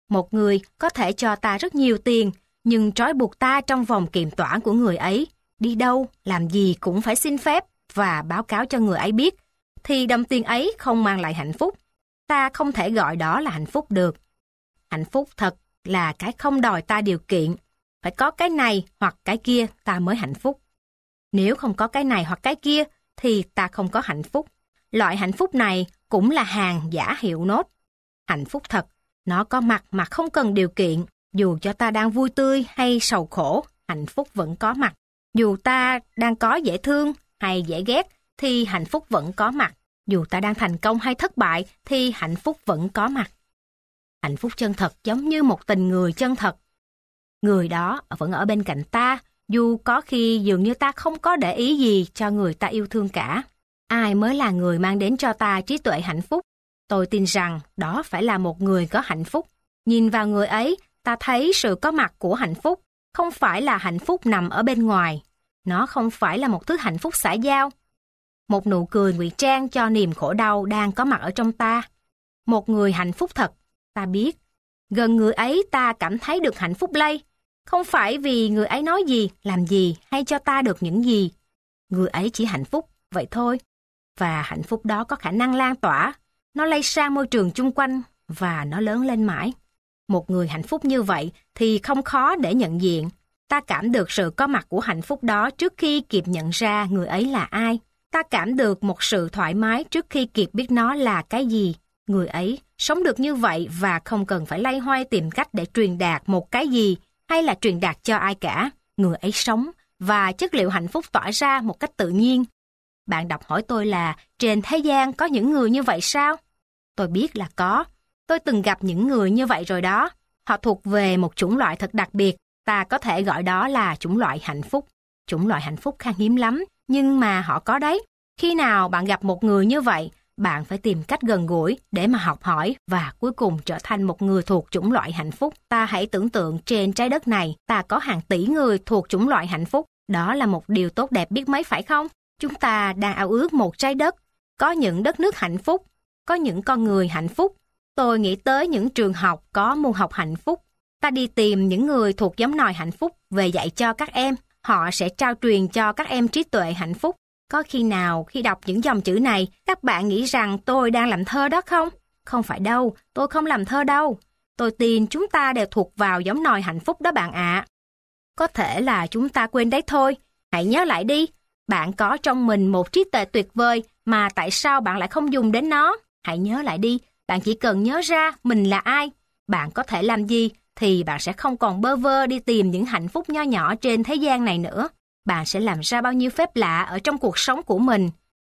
Một người có thể cho ta rất nhiều tiền, nhưng trói buộc ta trong vòng kiềm tỏa của người ấy. Đi đâu, làm gì cũng phải xin phép và báo cáo cho người ấy biết, thì đồng tiền ấy không mang lại hạnh phúc. Ta không thể gọi đó là hạnh phúc được. Hạnh phúc thật là cái không đòi ta điều kiện. Phải có cái này hoặc cái kia ta mới hạnh phúc. Nếu không có cái này hoặc cái kia thì ta không có hạnh phúc. Loại hạnh phúc này cũng là hàng giả hiệu nốt. Hạnh phúc thật, nó có mặt mà không cần điều kiện. Dù cho ta đang vui tươi hay sầu khổ, hạnh phúc vẫn có mặt. Dù ta đang có dễ thương hay dễ ghét thì hạnh phúc vẫn có mặt. Dù ta đang thành công hay thất bại thì hạnh phúc vẫn có mặt. Hạnh phúc chân thật giống như một tình người chân thật. Người đó vẫn ở bên cạnh ta, dù có khi dường như ta không có để ý gì cho người ta yêu thương cả. Ai mới là người mang đến cho ta trí tuệ hạnh phúc? Tôi tin rằng đó phải là một người có hạnh phúc. Nhìn vào người ấy, ta thấy sự có mặt của hạnh phúc. Không phải là hạnh phúc nằm ở bên ngoài. Nó không phải là một thứ hạnh phúc xã giao. Một nụ cười ngụy trang cho niềm khổ đau đang có mặt ở trong ta. Một người hạnh phúc thật, ta biết. Gần người ấy ta cảm thấy được hạnh phúc lây. Không phải vì người ấy nói gì, làm gì hay cho ta được những gì. Người ấy chỉ hạnh phúc, vậy thôi. Và hạnh phúc đó có khả năng lan tỏa. Nó lây sang môi trường chung quanh và nó lớn lên mãi. Một người hạnh phúc như vậy thì không khó để nhận diện. Ta cảm được sự có mặt của hạnh phúc đó trước khi kịp nhận ra người ấy là ai. Ta cảm được một sự thoải mái trước khi kịp biết nó là cái gì. Người ấy sống được như vậy và không cần phải loay hoay tìm cách để truyền đạt một cái gì hay là truyền đạt cho ai cả. Người ấy sống và chất liệu hạnh phúc tỏa ra một cách tự nhiên. Bạn đọc hỏi tôi là trên thế gian có những người như vậy sao? Tôi biết là có. Tôi từng gặp những người như vậy rồi đó. Họ thuộc về một chủng loại thật đặc biệt. Ta có thể gọi đó là chủng loại hạnh phúc. Chủng loại hạnh phúc khan hiếm lắm, nhưng mà họ có đấy. Khi nào bạn gặp một người như vậy, bạn phải tìm cách gần gũi để mà học hỏi và cuối cùng trở thành một người thuộc chủng loại hạnh phúc. Ta hãy tưởng tượng trên trái đất này, ta có hàng tỷ người thuộc chủng loại hạnh phúc. Đó là một điều tốt đẹp biết mấy phải không? Chúng ta đang ao ước một trái đất, có những đất nước hạnh phúc, có những con người hạnh phúc. Tôi nghĩ tới những trường học có môn học hạnh phúc. Ta đi tìm những người thuộc giống nòi hạnh phúc về dạy cho các em. Họ sẽ trao truyền cho các em trí tuệ hạnh phúc. Có khi nào khi đọc những dòng chữ này, các bạn nghĩ rằng tôi đang làm thơ đó không? Không phải đâu, tôi không làm thơ đâu. Tôi tin chúng ta đều thuộc vào giống nòi hạnh phúc đó bạn ạ. Có thể là chúng ta quên đấy thôi. Hãy nhớ lại đi. Bạn có trong mình một trí tuệ tuyệt vời mà tại sao bạn lại không dùng đến nó? Hãy nhớ lại đi. Bạn chỉ cần nhớ ra mình là ai, bạn có thể làm gì, thì bạn sẽ không còn bơ vơ đi tìm những hạnh phúc nho nhỏ trên thế gian này nữa. Bạn sẽ làm ra bao nhiêu phép lạ ở trong cuộc sống của mình.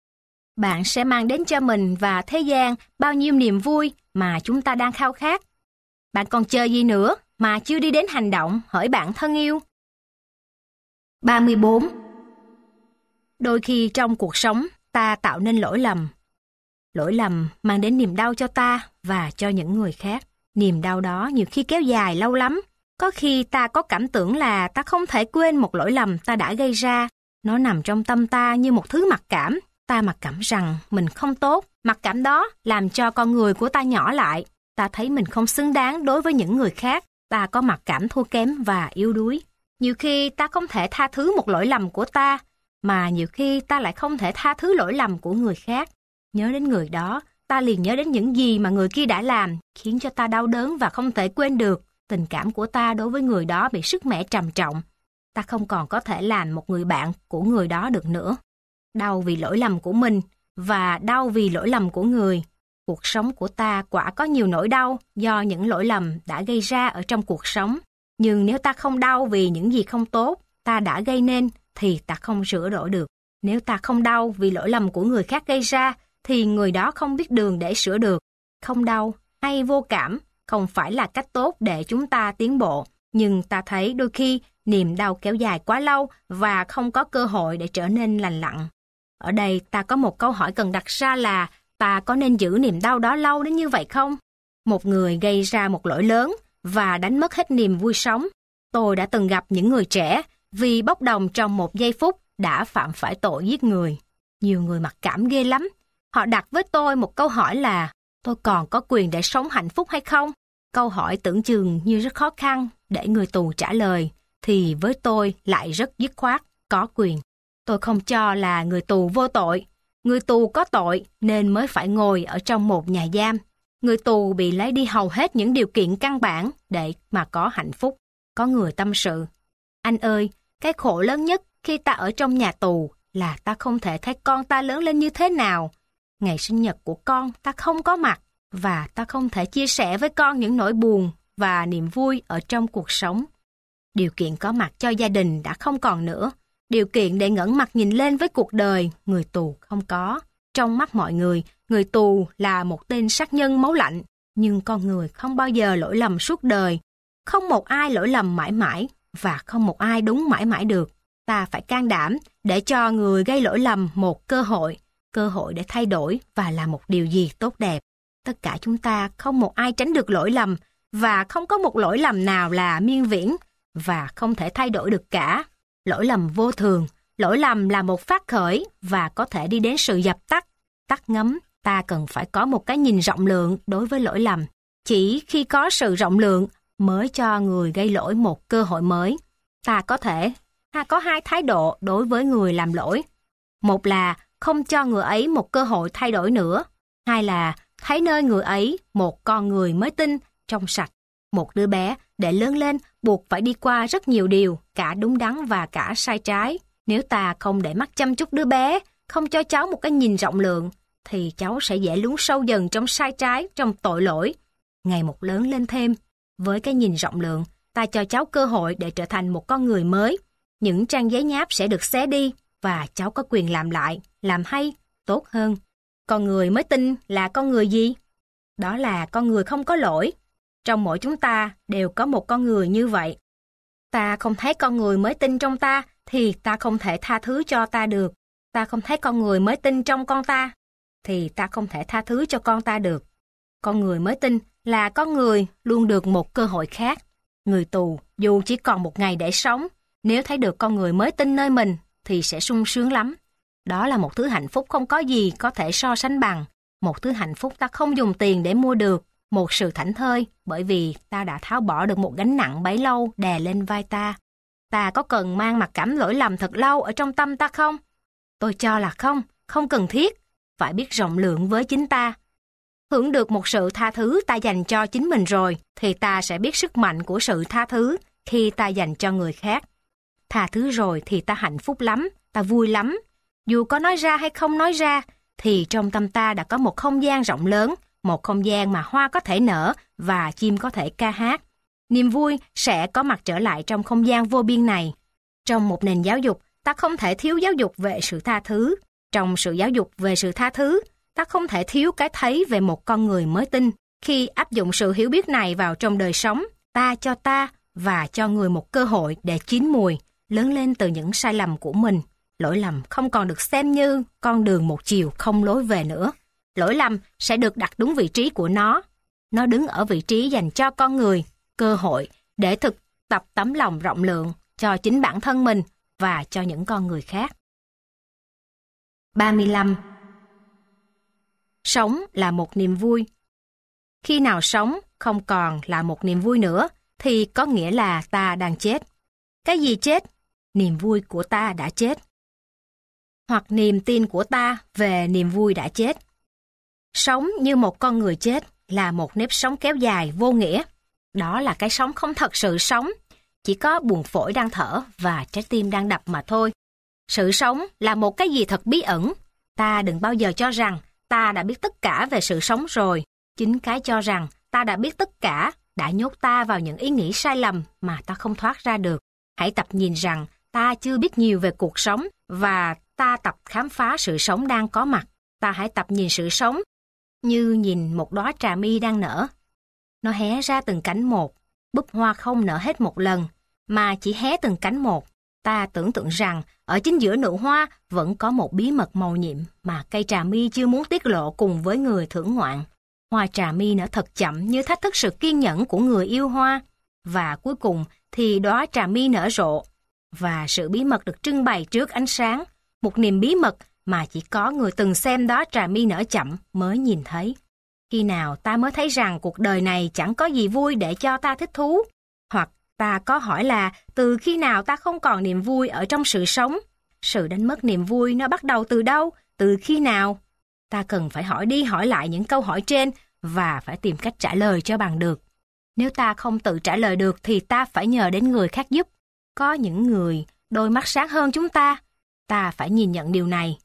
Bạn sẽ mang đến cho mình và thế gian bao nhiêu niềm vui mà chúng ta đang khao khát. Bạn còn chờ gì nữa mà chưa đi đến hành động hỡi bạn thân yêu? ba mươi bốn. Đôi khi trong cuộc sống ta tạo nên lỗi lầm. Lỗi lầm mang đến niềm đau cho ta và cho những người khác. Niềm đau đó nhiều khi kéo dài lâu lắm. Có khi ta có cảm tưởng là ta không thể quên một lỗi lầm ta đã gây ra. Nó nằm trong tâm ta như một thứ mặc cảm. Ta mặc cảm rằng mình không tốt. Mặc cảm đó làm cho con người của ta nhỏ lại. Ta thấy mình không xứng đáng đối với những người khác. Ta có mặc cảm thua kém và yếu đuối. Nhiều khi ta không thể tha thứ một lỗi lầm của ta, mà nhiều khi ta lại không thể tha thứ lỗi lầm của người khác. Nhớ đến người đó, ta liền nhớ đến những gì mà người kia đã làm, khiến cho ta đau đớn và không thể quên được. Tình cảm của ta đối với người đó bị sứt mẻ trầm trọng. Ta không còn có thể làm một người bạn của người đó được nữa. Đau vì lỗi lầm của mình và đau vì lỗi lầm của người. Cuộc sống của ta quả có nhiều nỗi đau do những lỗi lầm đã gây ra ở trong cuộc sống. Nhưng nếu ta không đau vì những gì không tốt ta đã gây nên thì ta không sửa đổi được. Nếu ta không đau vì lỗi lầm của người khác gây ra thì người đó không biết đường để sửa được. Không đau hay vô cảm không phải là cách tốt để chúng ta tiến bộ. Nhưng ta thấy đôi khi niềm đau kéo dài quá lâu và không có cơ hội để trở nên lành lặn. Ở đây ta có một câu hỏi cần đặt ra là ta có nên giữ niềm đau đó lâu đến như vậy không? Một người gây ra một lỗi lớn và đánh mất hết niềm vui sống. Tôi đã từng gặp những người trẻ vì bốc đồng trong một giây phút đã phạm phải tội giết người. Nhiều người mặc cảm ghê lắm. Họ đặt với tôi một câu hỏi là tôi còn có quyền để sống hạnh phúc hay không? Câu hỏi tưởng chừng như rất khó khăn để người tù trả lời, thì với tôi lại rất dứt khoát, có quyền. Tôi không cho là người tù vô tội. Người tù có tội nên mới phải ngồi ở trong một nhà giam. Người tù bị lấy đi hầu hết những điều kiện căn bản để mà có hạnh phúc. Có người tâm sự: anh ơi, cái khổ lớn nhất khi ta ở trong nhà tù là ta không thể thấy con ta lớn lên như thế nào. Ngày sinh nhật của con ta không có mặt, và ta không thể chia sẻ với con những nỗi buồn và niềm vui ở trong cuộc sống. Điều kiện có mặt cho gia đình đã không còn nữa. Điều kiện để ngẩng mặt nhìn lên với cuộc đời, người tù không có. Trong mắt mọi người, người tù là một tên sát nhân máu lạnh. Nhưng con người không bao giờ lỗi lầm suốt đời. Không một ai lỗi lầm mãi mãi, và không một ai đúng mãi mãi được. Ta phải can đảm để cho người gây lỗi lầm một cơ hội, cơ hội để thay đổi và làm một điều gì tốt đẹp. Tất cả chúng ta không một ai tránh được lỗi lầm, và không có một lỗi lầm nào là miên viễn và không thể thay đổi được cả. Lỗi lầm vô thường, lỗi lầm là một phát khởi và có thể đi đến sự dập tắt. Tắt ngấm, ta cần phải có một cái nhìn rộng lượng đối với lỗi lầm. Chỉ khi có sự rộng lượng mới cho người gây lỗi một cơ hội mới. Ta có thể ta có hai thái độ đối với người làm lỗi. Một là không cho người ấy một cơ hội thay đổi nữa. Hai là thấy nơi người ấy một con người mới tinh, trong sạch. Một đứa bé để lớn lên buộc phải đi qua rất nhiều điều, cả đúng đắn và cả sai trái. Nếu ta không để mắt chăm chút đứa bé, không cho cháu một cái nhìn rộng lượng, thì cháu sẽ dễ lún sâu dần trong sai trái, trong tội lỗi. Ngày một lớn lên thêm, với cái nhìn rộng lượng, ta cho cháu cơ hội để trở thành một con người mới. Những trang giấy nháp sẽ được xé đi, và cháu có quyền làm lại, làm hay, tốt hơn. Con người mới tinh là con người gì? Đó là con người không có lỗi. Trong mỗi chúng ta đều có một con người như vậy. Ta không thấy con người mới tinh trong ta, thì ta không thể tha thứ cho ta được. Ta không thấy con người mới tinh trong con ta, thì ta không thể tha thứ cho con ta được. Con người mới tinh là con người luôn được một cơ hội khác. Người tù dù chỉ còn một ngày để sống, nếu thấy được con người mới tinh nơi mình thì sẽ sung sướng lắm. Đó là một thứ hạnh phúc không có gì có thể so sánh bằng. Một thứ hạnh phúc ta không dùng tiền để mua được. Một sự thảnh thơi bởi vì ta đã tháo bỏ được một gánh nặng bấy lâu đè lên vai ta. Ta có cần mang mặc cảm lỗi lầm thật lâu ở trong tâm ta không? Tôi cho là không, không cần thiết. Phải biết rộng lượng với chính ta. Hưởng được một sự tha thứ ta dành cho chính mình rồi, thì ta sẽ biết sức mạnh của sự tha thứ khi ta dành cho người khác. Tha thứ rồi thì ta hạnh phúc lắm, ta vui lắm. Dù có nói ra hay không nói ra, thì trong tâm ta đã có một không gian rộng lớn, một không gian mà hoa có thể nở và chim có thể ca hát. Niềm vui sẽ có mặt trở lại trong không gian vô biên này. Trong một nền giáo dục, ta không thể thiếu giáo dục về sự tha thứ. Trong sự giáo dục về sự tha thứ, ta không thể thiếu cái thấy về một con người mới tinh. Khi áp dụng sự hiểu biết này vào trong đời sống, ta cho ta và cho người một cơ hội để chín mùi, lớn lên từ những sai lầm của mình. Lỗi lầm không còn được xem như con đường một chiều không lối về nữa. Lỗi lầm sẽ được đặt đúng vị trí của nó. Nó đứng ở vị trí dành cho con người, cơ hội để thực tập tấm lòng rộng lượng cho chính bản thân mình và cho những con người khác. ba mươi lăm. Sống là một niềm vui. Khi nào sống không còn là một niềm vui nữa, thì có nghĩa là ta đang chết. Cái gì chết? Niềm vui của ta đã chết. Hoặc niềm tin của ta về niềm vui đã chết. Sống như một con người chết là một nếp sống kéo dài vô nghĩa. Đó là cái sống không thật sự sống, chỉ có buồng phổi đang thở và trái tim đang đập mà thôi. Sự sống là một cái gì thật bí ẩn. Ta đừng bao giờ cho rằng ta đã biết tất cả về sự sống rồi. Chính cái cho rằng ta đã biết tất cả đã nhốt ta vào những ý nghĩ sai lầm mà ta không thoát ra được. Hãy tập nhìn rằng ta chưa biết nhiều về cuộc sống và ta tập khám phá sự sống đang có mặt. Ta hãy tập nhìn sự sống như nhìn một đóa trà mi đang nở. Nó hé ra từng cánh một, búp hoa không nở hết một lần, mà chỉ hé từng cánh một. Ta tưởng tượng rằng ở chính giữa nụ hoa vẫn có một bí mật màu nhiệm mà cây trà mi chưa muốn tiết lộ cùng với người thưởng ngoạn. Hoa trà mi nở thật chậm như thách thức sự kiên nhẫn của người yêu hoa. Và cuối cùng thì đóa trà mi nở rộ. Và sự bí mật được trưng bày trước ánh sáng. Một niềm bí mật mà chỉ có người từng xem đóa trà mi nở chậm mới nhìn thấy. Khi nào ta mới thấy rằng cuộc đời này chẳng có gì vui để cho ta thích thú? Hoặc ta có hỏi là từ khi nào ta không còn niềm vui ở trong sự sống? Sự đánh mất niềm vui nó bắt đầu từ đâu? Từ khi nào? Ta cần phải hỏi đi hỏi lại những câu hỏi trên và phải tìm cách trả lời cho bằng được. Nếu ta không tự trả lời được thì ta phải nhờ đến người khác giúp. Có những người đôi mắt sáng hơn chúng ta. Ta phải nhìn nhận điều này.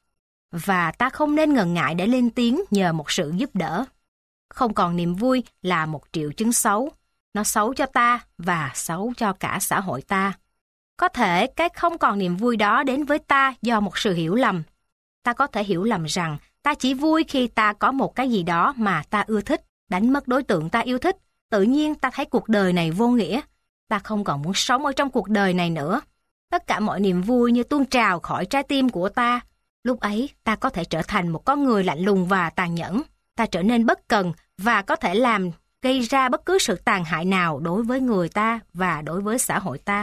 Và ta không nên ngần ngại để lên tiếng nhờ một sự giúp đỡ. Không còn niềm vui là một triệu chứng xấu. Nó xấu cho ta và xấu cho cả xã hội ta. Có thể cái không còn niềm vui đó đến với ta do một sự hiểu lầm. Ta có thể hiểu lầm rằng ta chỉ vui khi ta có một cái gì đó mà ta ưa thích, đánh mất đối tượng ta yêu thích. Tự nhiên ta thấy cuộc đời này vô nghĩa. Ta không còn muốn sống ở trong cuộc đời này nữa. Tất cả mọi niềm vui như tuôn trào khỏi trái tim của ta. Lúc ấy ta có thể trở thành một con người lạnh lùng và tàn nhẫn. Ta trở nên bất cần và có thể làm gây ra bất cứ sự tàn hại nào đối với người ta và đối với xã hội ta.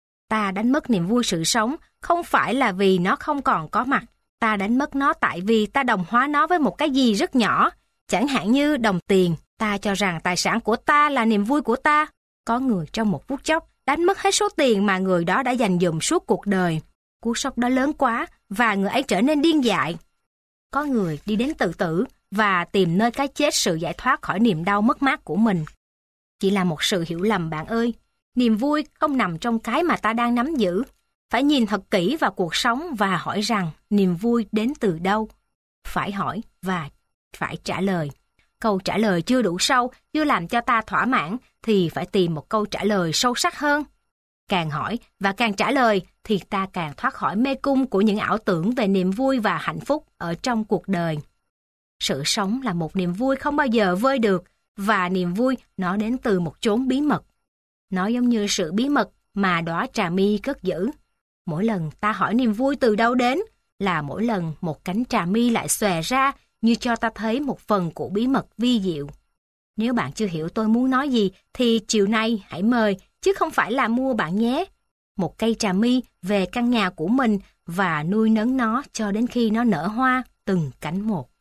Ta đánh mất niềm vui sự sống không phải là vì nó không còn có mặt. Ta đánh mất nó tại vì ta đồng hóa nó với một cái gì rất nhỏ, chẳng hạn như đồng tiền. Ta cho rằng tài sản của ta là niềm vui của ta. Có người trong một phút chốc đánh mất hết số tiền mà người đó đã dành dụm suốt cuộc đời. Cú sốc đó lớn quá và người ấy trở nên điên dại. Có người đi đến tự tử và tìm nơi cái chết sự giải thoát khỏi niềm đau mất mát của mình. Chỉ là một sự hiểu lầm bạn ơi. Niềm vui không nằm trong cái mà ta đang nắm giữ. Phải nhìn thật kỹ vào cuộc sống và hỏi rằng niềm vui đến từ đâu. Phải hỏi và phải trả lời. Câu trả lời chưa đủ sâu, chưa làm cho ta thỏa mãn thì phải tìm một câu trả lời sâu sắc hơn. Càng hỏi và càng trả lời thì ta càng thoát khỏi mê cung của những ảo tưởng về niềm vui và hạnh phúc ở trong cuộc đời. Sự sống là một niềm vui không bao giờ vơi được và niềm vui nó đến từ một chốn bí mật. Nó giống như sự bí mật mà đóa trà mi cất giữ. Mỗi lần ta hỏi niềm vui từ đâu đến là mỗi lần một cánh trà mi lại xòe ra như cho ta thấy một phần của bí mật vi diệu. Nếu bạn chưa hiểu tôi muốn nói gì thì chiều nay hãy mời, chứ không phải là mua bạn nhé. Một cây trà mi về căn nhà của mình và nuôi nấng nó cho đến khi nó nở hoa từng cánh một.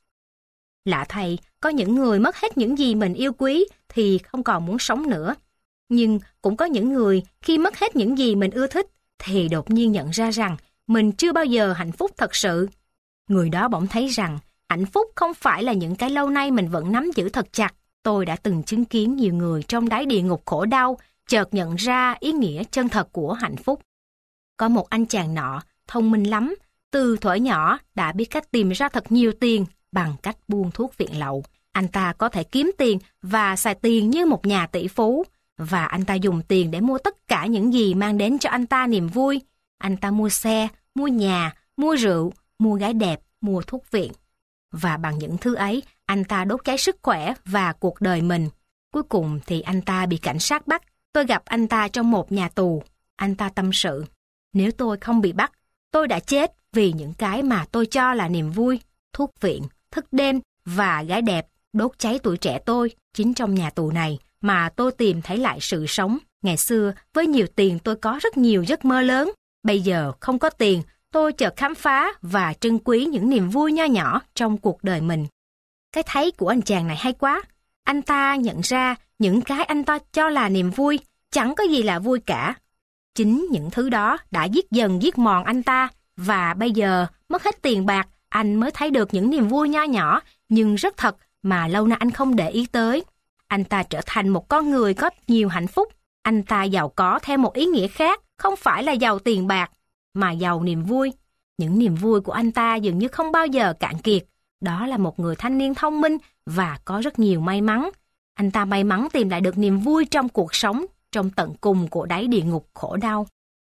Lạ thay, có những người mất hết những gì mình yêu quý thì không còn muốn sống nữa. Nhưng cũng có những người khi mất hết những gì mình ưa thích thì đột nhiên nhận ra rằng mình chưa bao giờ hạnh phúc thật sự. Người đó bỗng thấy rằng hạnh phúc không phải là những cái lâu nay mình vẫn nắm giữ thật chặt. Tôi đã từng chứng kiến nhiều người trong đáy địa ngục khổ đau chợt nhận ra ý nghĩa chân thật của hạnh phúc. Có một anh chàng nọ, thông minh lắm, từ thuở nhỏ đã biết cách tìm ra thật nhiều tiền bằng cách buôn thuốc viện lậu. Anh ta có thể kiếm tiền và xài tiền như một nhà tỷ phú, và anh ta dùng tiền để mua tất cả những gì mang đến cho anh ta niềm vui. Anh ta mua xe, mua nhà, mua rượu, mua gái đẹp, mua thuốc viện. Và bằng những thứ ấy, anh ta đốt cháy sức khỏe và cuộc đời mình. Cuối cùng thì anh ta bị cảnh sát bắt. Tôi gặp anh ta trong một nhà tù. Anh ta tâm sự: nếu tôi không bị bắt, tôi đã chết vì những cái mà tôi cho là niềm vui, thuốc viện, thức đêm và gái đẹp đốt cháy tuổi trẻ tôi. Chính trong nhà tù này mà tôi tìm thấy lại sự sống. Ngày xưa, với nhiều tiền tôi có rất nhiều giấc mơ lớn. Bây giờ không có tiền, tôi chợt khám phá và trân quý những niềm vui nho nhỏ trong cuộc đời mình. Cái thấy của anh chàng này hay quá. Anh ta nhận ra những cái anh ta cho là niềm vui chẳng có gì là vui cả. Chính những thứ đó đã giết dần giết mòn anh ta, và bây giờ mất hết tiền bạc, anh mới thấy được những niềm vui nho nhỏ nhưng rất thật mà lâu nay anh không để ý tới. Anh ta trở thành một con người có nhiều hạnh phúc. Anh ta giàu có theo một ý nghĩa khác, không phải là giàu tiền bạc, mà giàu niềm vui. Những niềm vui của anh ta dường như không bao giờ cạn kiệt. Đó là một người thanh niên thông minh và có rất nhiều may mắn. Anh ta may mắn tìm lại được niềm vui trong cuộc sống, trong tận cùng của đáy địa ngục khổ đau.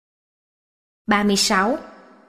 ba mươi sáu.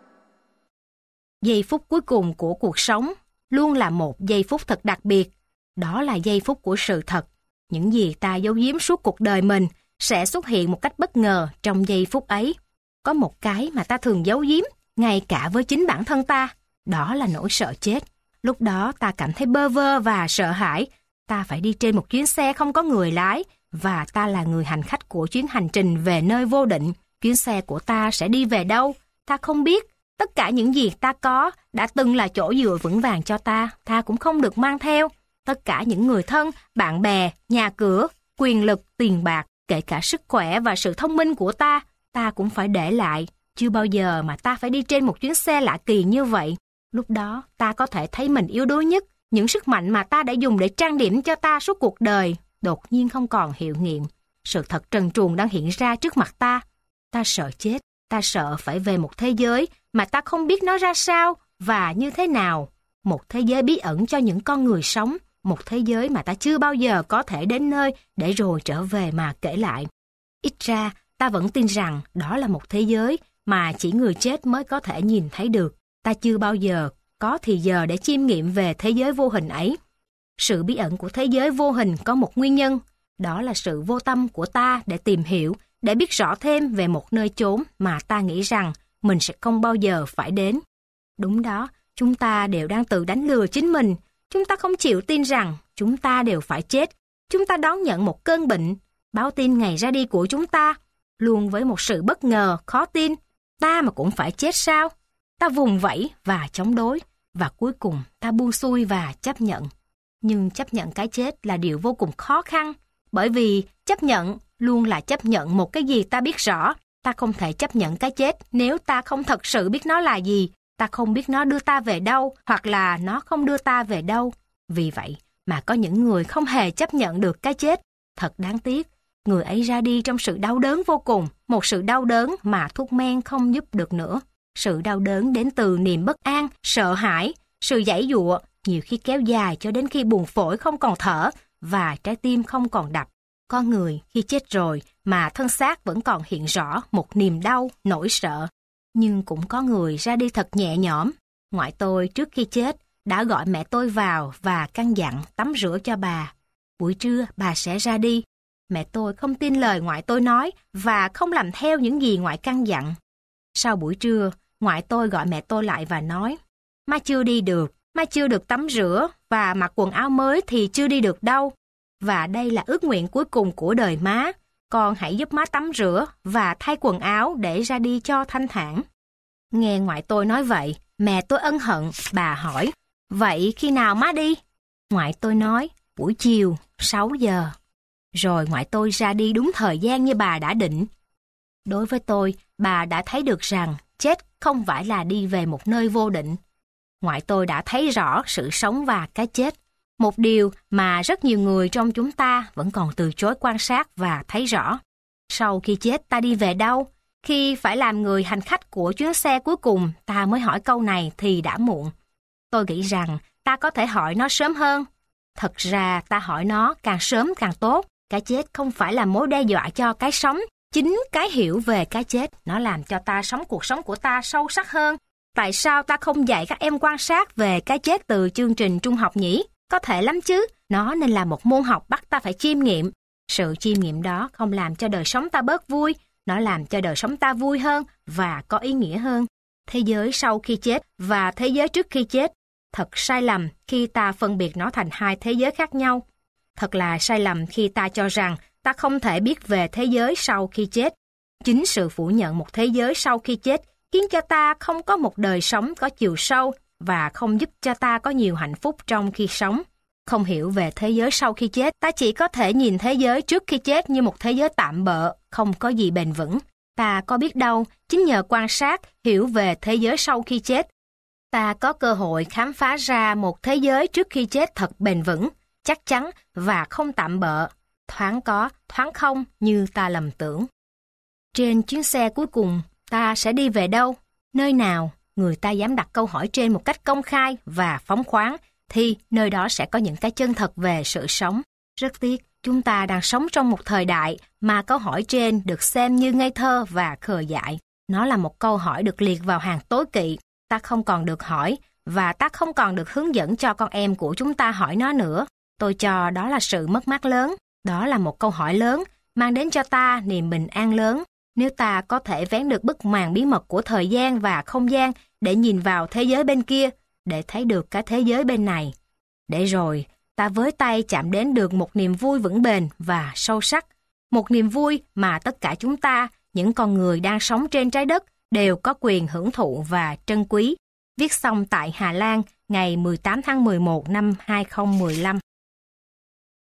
Giây phút cuối cùng của cuộc sống luôn là một giây phút thật đặc biệt. Đó là giây phút của sự thật. Những gì ta giấu giếm suốt cuộc đời mình sẽ xuất hiện một cách bất ngờ trong giây phút ấy. Có một cái mà ta thường giấu giếm, ngay cả với chính bản thân ta. Đó là nỗi sợ chết. Lúc đó ta cảm thấy bơ vơ và sợ hãi. Ta phải đi trên một chuyến xe không có người lái, và ta là người hành khách của chuyến hành trình về nơi vô định. Chuyến xe của ta sẽ đi về đâu? Ta không biết. Tất cả những gì ta có đã từng là chỗ dựa vững vàng cho ta, ta cũng không được mang theo. tất cả những người thân, bạn bè, nhà cửa, quyền lực, tiền bạc, kể cả sức khỏe và sự thông minh của ta, ta cũng phải để lại. Chưa bao giờ mà ta phải đi trên một chuyến xe lạ kỳ như vậy. Lúc đó, ta có thể thấy mình yếu đuối nhất. Những sức mạnh mà ta đã dùng để trang điểm cho ta suốt cuộc đời, đột nhiên không còn hiệu nghiệm. Sự thật trần truồng đang hiện ra trước mặt ta. Ta sợ chết, ta sợ phải về một thế giới mà ta không biết nó ra sao và như thế nào. Một thế giới bí ẩn cho những con người sống, một thế giới mà ta chưa bao giờ có thể đến nơi để rồi trở về mà kể lại. Ít ra, ta vẫn tin rằng đó là một thế giới mà chỉ người chết mới có thể nhìn thấy được. Ta chưa bao giờ có thì giờ để chiêm nghiệm về thế giới vô hình ấy. Sự bí ẩn của thế giới vô hình có một nguyên nhân, đó là sự vô tâm của ta để tìm hiểu, để biết rõ thêm về một nơi chốn mà ta nghĩ rằng mình sẽ không bao giờ phải đến. Đúng đó, chúng ta đều đang tự đánh lừa chính mình. Chúng ta không chịu tin rằng chúng ta đều phải chết. Chúng ta đón nhận một cơn bệnh, báo tin ngày ra đi của chúng ta, luôn với một sự bất ngờ, khó tin. Ta mà cũng phải chết sao? Ta vùng vẫy và chống đối, và cuối cùng ta buông xuôi và chấp nhận. Nhưng chấp nhận cái chết là điều vô cùng khó khăn, bởi vì chấp nhận luôn là chấp nhận một cái gì ta biết rõ. Ta không thể chấp nhận cái chết nếu ta không thật sự biết nó là gì. Ta không biết nó đưa ta về đâu, hoặc là nó không đưa ta về đâu. Vì vậy mà có những người không hề chấp nhận được cái chết. Thật đáng tiếc, người ấy ra đi trong sự đau đớn vô cùng, một sự đau đớn mà thuốc men không giúp được nữa. Sự đau đớn đến từ niềm bất an, sợ hãi, sự giãy giụa, nhiều khi kéo dài cho đến khi buồng phổi không còn thở và trái tim không còn đập. Con người khi chết rồi mà thân xác vẫn còn hiện rõ một niềm đau, nỗi sợ. Nhưng cũng có người ra đi thật nhẹ nhõm. Ngoại tôi trước khi chết đã gọi mẹ tôi vào và căn dặn tắm rửa cho bà. Buổi trưa bà sẽ ra đi. Mẹ tôi không tin lời ngoại tôi nói và không làm theo những gì ngoại căn dặn. Sau buổi trưa, ngoại tôi gọi mẹ tôi lại và nói, má chưa đi được, má chưa được tắm rửa và mặc quần áo mới thì chưa đi được đâu. Và đây là ước nguyện cuối cùng của đời má. Con hãy giúp má tắm rửa và thay quần áo để ra đi cho thanh thản. Nghe ngoại tôi nói vậy, mẹ tôi ân hận, bà hỏi, vậy khi nào má đi? Ngoại tôi nói, buổi chiều, sáu giờ. Rồi ngoại tôi ra đi đúng thời gian như bà đã định. Đối với tôi, bà đã thấy được rằng chết không phải là đi về một nơi vô định. Ngoại tôi đã thấy rõ sự sống và cái chết. Một điều mà rất nhiều người trong chúng ta vẫn còn từ chối quan sát và thấy rõ. Sau khi chết ta đi về đâu? Khi phải làm người hành khách của chuyến xe cuối cùng, ta mới hỏi câu này thì đã muộn. Tôi nghĩ rằng ta có thể hỏi nó sớm hơn. Thật ra ta hỏi nó càng sớm càng tốt. Cái chết không phải là mối đe dọa cho cái sống. Chính cái hiểu về cái chết, nó làm cho ta sống cuộc sống của ta sâu sắc hơn. Tại sao ta không dạy các em quan sát về cái chết từ chương trình trung học nhỉ? Có thể lắm chứ, nó nên là một môn học bắt ta phải chiêm nghiệm. Sự chiêm nghiệm đó không làm cho đời sống ta bớt vui, nó làm cho đời sống ta vui hơn và có ý nghĩa hơn. Thế giới sau khi chết và thế giới trước khi chết, thật sai lầm khi ta phân biệt nó thành hai thế giới khác nhau. Thật là sai lầm khi ta cho rằng ta không thể biết về thế giới sau khi chết. Chính sự phủ nhận một thế giới sau khi chết khiến cho ta không có một đời sống có chiều sâu và không giúp cho ta có nhiều hạnh phúc trong khi sống. Không hiểu về thế giới sau khi chết, ta chỉ có thể nhìn thế giới trước khi chết như một thế giới tạm bợ, không có gì bền vững. Ta có biết đâu, chính nhờ quan sát, hiểu về thế giới sau khi chết, ta có cơ hội khám phá ra một thế giới trước khi chết thật bền vững, chắc chắn và không tạm bợ, thoáng có, thoáng không như ta lầm tưởng. Trên chuyến xe cuối cùng, ta sẽ đi về đâu? Nơi nào? Người ta dám đặt câu hỏi trên một cách công khai và phóng khoáng, thì nơi đó sẽ có những cái chân thật về sự sống. Rất tiếc, chúng ta đang sống trong một thời đại mà câu hỏi trên được xem như ngây thơ và khờ dại. Nó là một câu hỏi được liệt vào hàng tối kỵ. Ta không còn được hỏi và ta không còn được hướng dẫn cho con em của chúng ta hỏi nó nữa. Tôi cho đó là sự mất mát lớn. Đó là một câu hỏi lớn, mang đến cho ta niềm bình an lớn. Nếu ta có thể vén được bức màn bí mật của thời gian và không gian để nhìn vào thế giới bên kia, để thấy được cái thế giới bên này. Để rồi, ta với tay chạm đến được một niềm vui vững bền và sâu sắc. Một niềm vui mà tất cả chúng ta, những con người đang sống trên trái đất, đều có quyền hưởng thụ và trân quý. Viết xong tại Hà Lan ngày mười tám tháng mười một năm hai không một lăm.